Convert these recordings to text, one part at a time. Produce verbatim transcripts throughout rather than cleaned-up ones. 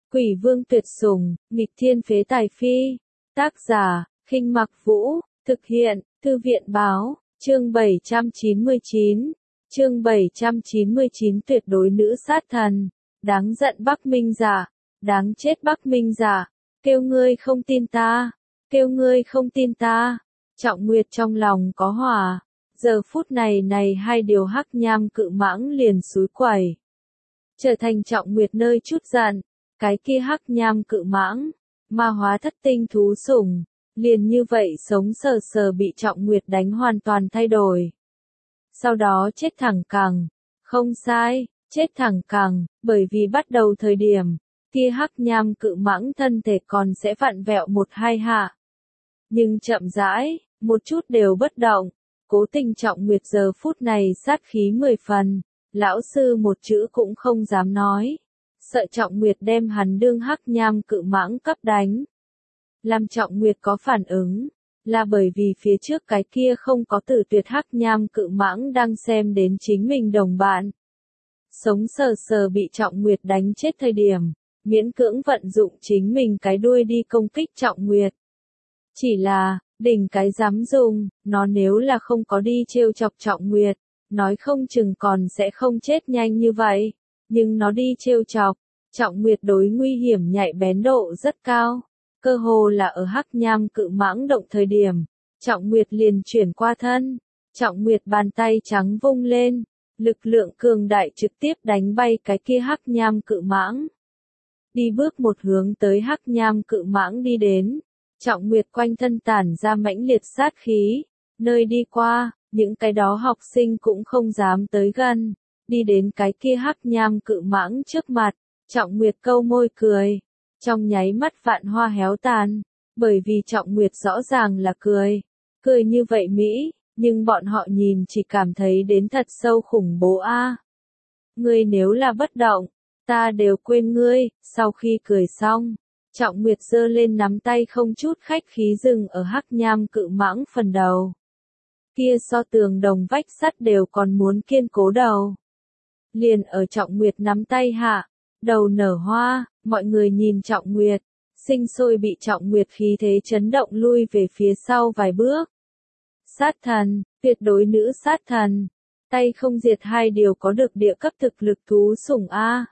Quỷ vương tuyệt sủng, nghịch thiên phế tài phi. Tác giả, Khinh Mặc Vũ, thực hiện, Thư viện báo, chương bảy trăm chín mươi chín. Chương bảy trăm chín mươi chín tuyệt đối nữ sát thần. Đáng giận Bắc Minh Giả, đáng chết Bắc Minh Giả, kêu ngươi không tin ta, kêu ngươi không tin ta. Trọng Nguyệt trong lòng có hỏa, giờ phút này này hai điều hắc nham cự mãng liền xúi quẩy, trở thành Trọng Nguyệt nơi chút giận. Cái kia hắc nham cự mãng, ma hóa thất tinh thú sủng, liền như vậy sống sờ sờ bị Trọng Nguyệt đánh hoàn toàn thay đổi. Sau đó chết thẳng cẳng, không sai, chết thẳng cẳng, bởi vì bắt đầu thời điểm, kia hắc nham cự mãng thân thể còn sẽ vặn vẹo một hai hạ. Nhưng chậm rãi, một chút đều bất động, cố tình Trọng Nguyệt giờ phút này sát khí mười phần, lão sư một chữ cũng không dám nói. Sợ Trọng Nguyệt đem hắn đương hắc nham cự mãng cấp đánh. Làm Trọng Nguyệt có phản ứng, là bởi vì phía trước cái kia không có tử tuyệt hắc nham cự mãng đang xem đến chính mình đồng bạn. Sống sờ sờ bị Trọng Nguyệt đánh chết thời điểm, miễn cưỡng vận dụng chính mình cái đuôi đi công kích Trọng Nguyệt. Chỉ là, đỉnh cái dám dùng, nó nếu là không có đi trêu chọc Trọng Nguyệt, nói không chừng còn sẽ không chết nhanh như vậy. Nhưng nó đi trêu chọc, Trọng Nguyệt đối nguy hiểm nhạy bén độ rất cao. Cơ hồ là ở hắc nham cự mãng động thời điểm, Trọng Nguyệt liền chuyển qua thân. Trọng Nguyệt bàn tay trắng vung lên, lực lượng cường đại trực tiếp đánh bay cái kia hắc nham cự mãng. Đi bước một hướng tới hắc nham cự mãng đi đến, Trọng Nguyệt quanh thân tản ra mãnh liệt sát khí, nơi đi qua, những cái đó học sinh cũng không dám tới gần. Đi đến cái kia hắc nham cự mãng trước mặt, Trọng Nguyệt câu môi cười, trong nháy mắt vạn hoa héo tàn, bởi vì Trọng Nguyệt rõ ràng là cười, cười như vậy mỹ, nhưng bọn họ nhìn chỉ cảm thấy đến thật sâu khủng bố a. À. Ngươi nếu là bất động, ta đều quên ngươi. Sau khi cười xong, Trọng Nguyệt giơ lên nắm tay không chút khách khí dừng ở hắc nham cự mãng phần đầu. Kia so tường đồng vách sắt đều còn muốn kiên cố đầu. Liền ở Trọng Nguyệt nắm tay hạ, đầu nở hoa, mọi người nhìn Trọng Nguyệt, sinh sôi bị Trọng Nguyệt khí thế chấn động lui về phía sau vài bước. Sát thần, tuyệt đối nữ sát thần, tay không diệt hai điều có được địa cấp thực lực thú sủng A.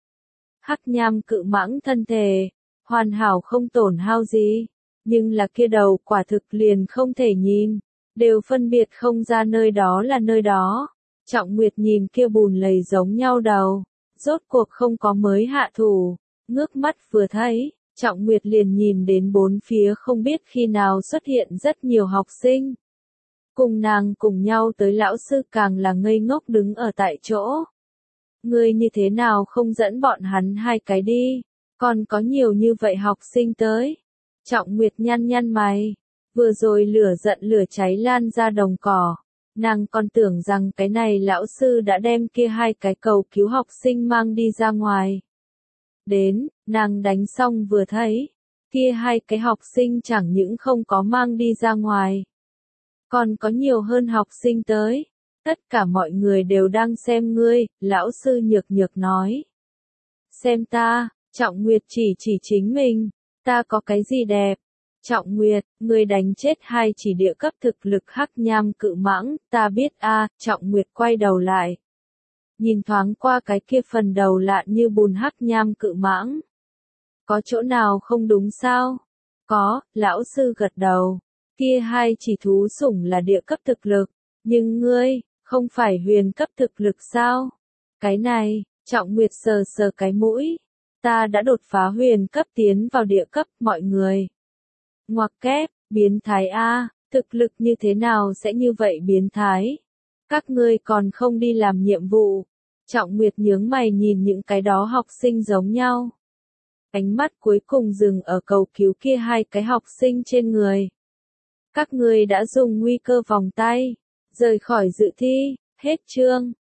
Hắc nham cự mãng thân thể, hoàn hảo không tổn hao gì, nhưng là kia đầu quả thực liền không thể nhìn, đều phân biệt không ra nơi đó là nơi đó. Trọng Nguyệt nhìn kia bùn lầy giống nhau đầu, rốt cuộc không có mới hạ thủ, ngước mắt vừa thấy, Trọng Nguyệt liền nhìn đến bốn phía không biết khi nào xuất hiện rất nhiều học sinh. Cùng nàng cùng nhau tới lão sư càng là ngây ngốc đứng ở tại chỗ. Ngươi như thế nào không dẫn bọn hắn hai cái đi, còn có nhiều như vậy học sinh tới. Trọng Nguyệt nhăn nhăn mày, vừa rồi lửa giận lửa cháy lan ra đồng cỏ. Nàng còn tưởng rằng cái này lão sư đã đem kia hai cái cầu cứu học sinh mang đi ra ngoài. Đến, nàng đánh xong vừa thấy, kia hai cái học sinh chẳng những không có mang đi ra ngoài, còn có nhiều hơn học sinh tới. Tất cả mọi người đều đang xem ngươi, lão sư nhược nhược nói. Xem ta, Trọng Nguyệt chỉ chỉ chính mình, ta có cái gì đẹp? Trọng Nguyệt, ngươi đánh chết hai chỉ địa cấp thực lực hắc nham cự mãng, ta biết a. À. Trọng Nguyệt quay đầu lại, nhìn thoáng qua cái kia phần đầu lạn như bùn hắc nham cự mãng. Có chỗ nào không đúng sao? Có, lão sư gật đầu. Kia hai chỉ thú sủng là địa cấp thực lực, nhưng ngươi, không phải huyền cấp thực lực sao? Cái này, Trọng Nguyệt sờ sờ cái mũi. Ta đã đột phá huyền cấp tiến vào địa cấp, mọi người. Ngoặc kép, biến thái A, thực lực như thế nào sẽ như vậy biến thái? Các ngươi còn không đi làm nhiệm vụ. Trọng Nguyệt nhướng mày nhìn những cái đó học sinh giống nhau. Ánh mắt cuối cùng dừng ở cầu cứu kia hai cái học sinh trên người. Các ngươi đã dùng nguy cơ vòng tay, rời khỏi dự thi, hết chương.